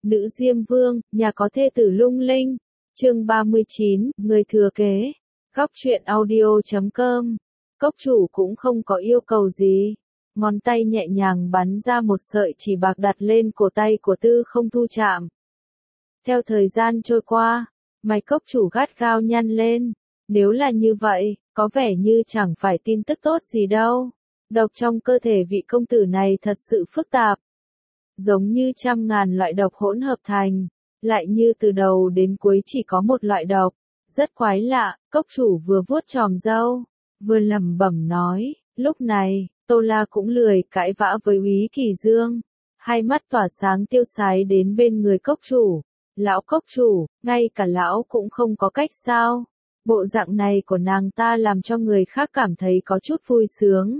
Nữ Diêm Vương, nhà có thê tử lung linh. Chương 39, người thừa kế. Góc truyện audio.com. Cốc chủ cũng không có yêu cầu gì. Ngón tay nhẹ nhàng bắn ra một sợi chỉ bạc đặt lên cổ tay của Tư Không Thu chạm. Theo thời gian trôi qua, mày cốc chủ gắt gao nhăn lên. Nếu là như vậy, có vẻ như chẳng phải tin tức tốt gì đâu. Độc trong cơ thể vị công tử này thật sự phức tạp. Giống như trăm ngàn loại độc hỗn hợp thành, lại như từ đầu đến cuối chỉ có một loại độc. Rất quái lạ, cốc chủ vừa vuốt chòm râu, vừa lẩm bẩm nói. Lúc này, Tô La cũng lười cãi vã với Úy Kỳ Dương. Hai mắt tỏa sáng tiêu sái đến bên người cốc chủ. Lão cốc chủ, ngay cả lão cũng không có cách sao. Bộ dạng này của nàng ta làm cho người khác cảm thấy có chút vui sướng.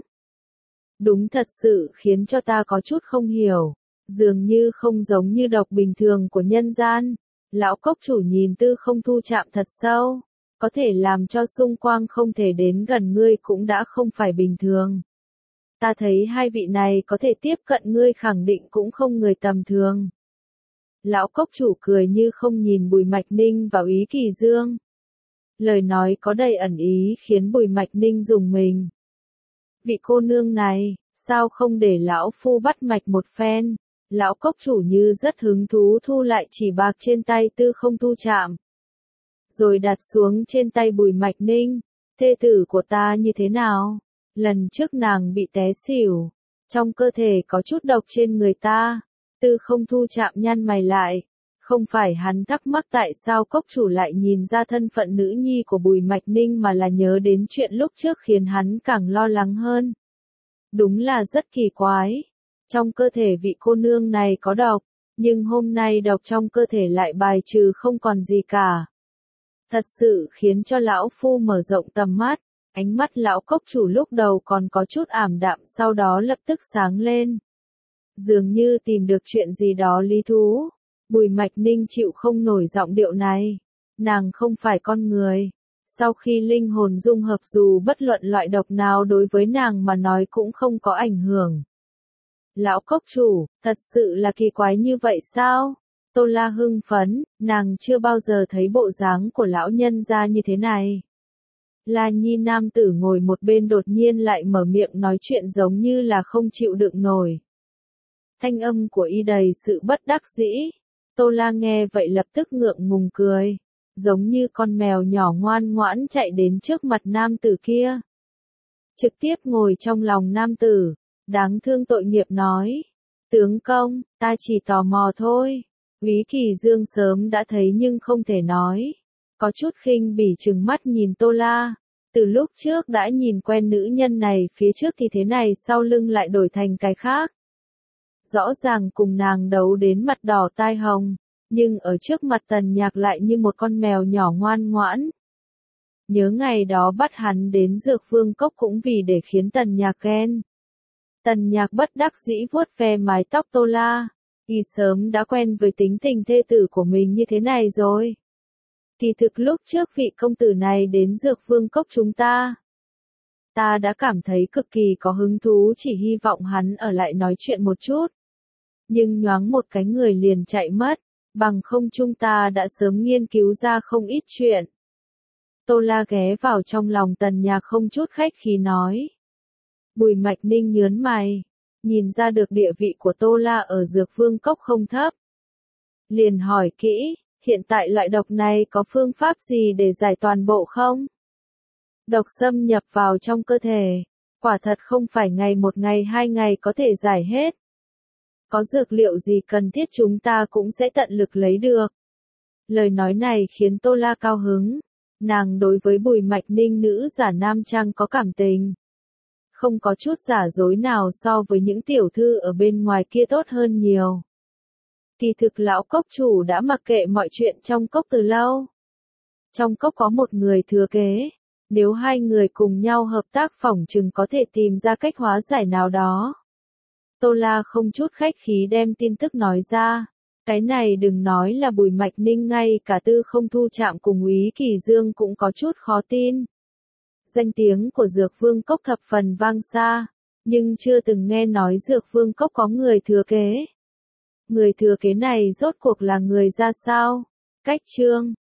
Đúng thật sự khiến cho ta có chút không hiểu. Dường như không giống như độc bình thường của nhân gian. Lão cốc chủ nhìn Tư Không Thu chạm thật sâu. Có thể làm cho xung quanh không thể đến gần ngươi cũng đã không phải bình thường. Ta thấy hai vị này có thể tiếp cận ngươi khẳng định cũng không người tầm thường. Lão cốc chủ cười như không nhìn Bùi Mạch Ninh và Úy Kỳ Dương. Lời nói có đầy ẩn ý khiến Bùi Mạch Ninh rùng mình. Vị cô nương này, sao không để lão phu bắt mạch một phen? Lão cốc chủ như rất hứng thú thu lại chỉ bạc trên tay Tư Không Thu chạm. Rồi đặt xuống trên tay Bùi Mạch Ninh. Thê tử của ta như thế nào? Lần trước nàng bị té xỉu. Trong cơ thể có chút độc trên người ta. Tư Không Thu chạm nhăn mày lại. Không phải hắn thắc mắc tại sao cốc chủ lại nhìn ra thân phận nữ nhi của Bùi Mạch Ninh mà là nhớ đến chuyện lúc trước khiến hắn càng lo lắng hơn. Đúng là rất kỳ quái. Trong cơ thể vị cô nương này có độc, nhưng hôm nay độc trong cơ thể lại bài trừ không còn gì cả. Thật sự khiến cho lão phu mở rộng tầm mắt, ánh mắt lão cốc chủ lúc đầu còn có chút ảm đạm sau đó lập tức sáng lên. Dường như tìm được chuyện gì đó lý thú. Bùi Mạch Ninh chịu không nổi giọng điệu này. Nàng không phải con người. Sau khi linh hồn dung hợp dù bất luận loại độc nào đối với nàng mà nói cũng không có ảnh hưởng. Lão cốc chủ, thật sự là kỳ quái như vậy sao? Tô La hưng phấn, nàng chưa bao giờ thấy bộ dáng của lão nhân gia như thế này. La Nhi nam tử ngồi một bên đột nhiên lại mở miệng nói chuyện giống như là không chịu đựng nổi. Thanh âm của y đầy sự bất đắc dĩ. Tô La nghe vậy lập tức ngượng ngùng cười. Giống như con mèo nhỏ ngoan ngoãn chạy đến trước mặt nam tử kia. Trực tiếp ngồi trong lòng nam tử. Đáng thương tội nghiệp nói. Tướng công, ta chỉ tò mò thôi. Úy Kỳ Dương sớm đã thấy nhưng không thể nói. Có chút khinh bỉ trừng mắt nhìn Tô La. Từ lúc trước đã nhìn quen nữ nhân này phía trước thì thế này sau lưng lại đổi thành cái khác. Rõ ràng cùng nàng đấu đến mặt đỏ tai hồng. Nhưng ở trước mặt Tần Nhạc lại như một con mèo nhỏ ngoan ngoãn. Nhớ ngày đó bắt hắn đến Dược Vương Cốc cũng vì để khiến Tần Nhạc ghen. Tần Nhạc bất đắc dĩ vuốt ve mái tóc Tô La. Y sớm đã quen với tính tình thê tử của mình như thế này rồi. Kỳ thực lúc trước vị công tử này đến Dược Vương Cốc chúng ta đã cảm thấy cực kỳ có hứng thú chỉ hy vọng hắn ở lại nói chuyện một chút. Nhưng nhoáng một cái người liền chạy mất, bằng không chúng ta đã sớm nghiên cứu ra không ít chuyện. Tô La ghé vào trong lòng Tần Nhạc không chút khách khí nói. Bùi Mạch Ninh nhớn mày, nhìn ra được địa vị của Tô La ở Dược Vương Cốc không thấp. Liền hỏi kỹ, hiện tại loại độc này có phương pháp gì để giải toàn bộ không? Độc xâm nhập vào trong cơ thể, quả thật không phải ngày một ngày hai ngày có thể giải hết. Có dược liệu gì cần thiết chúng ta cũng sẽ tận lực lấy được. Lời nói này khiến Tô La cao hứng. Nàng đối với Bùi Mạch Ninh nữ giả nam trang có cảm tình. Không có chút giả dối nào so với những tiểu thư ở bên ngoài kia tốt hơn nhiều. Kỳ thực lão cốc chủ đã mặc kệ mọi chuyện trong cốc từ lâu. Trong cốc có một người thừa kế. Nếu hai người cùng nhau hợp tác phỏng chừng có thể tìm ra cách hóa giải nào đó. Tô La không chút khách khí đem tin tức nói ra. Cái này đừng nói là Bùi Mạch Ninh, ngay cả Tư Không Thu chạm cùng Úy Kỳ Dương cũng có chút khó tin. Danh tiếng của Dược Vương Cốc thập phần vang xa, nhưng chưa từng nghe nói Dược Vương Cốc có người thừa kế. Người thừa kế này rốt cuộc là người ra sao? Cách chương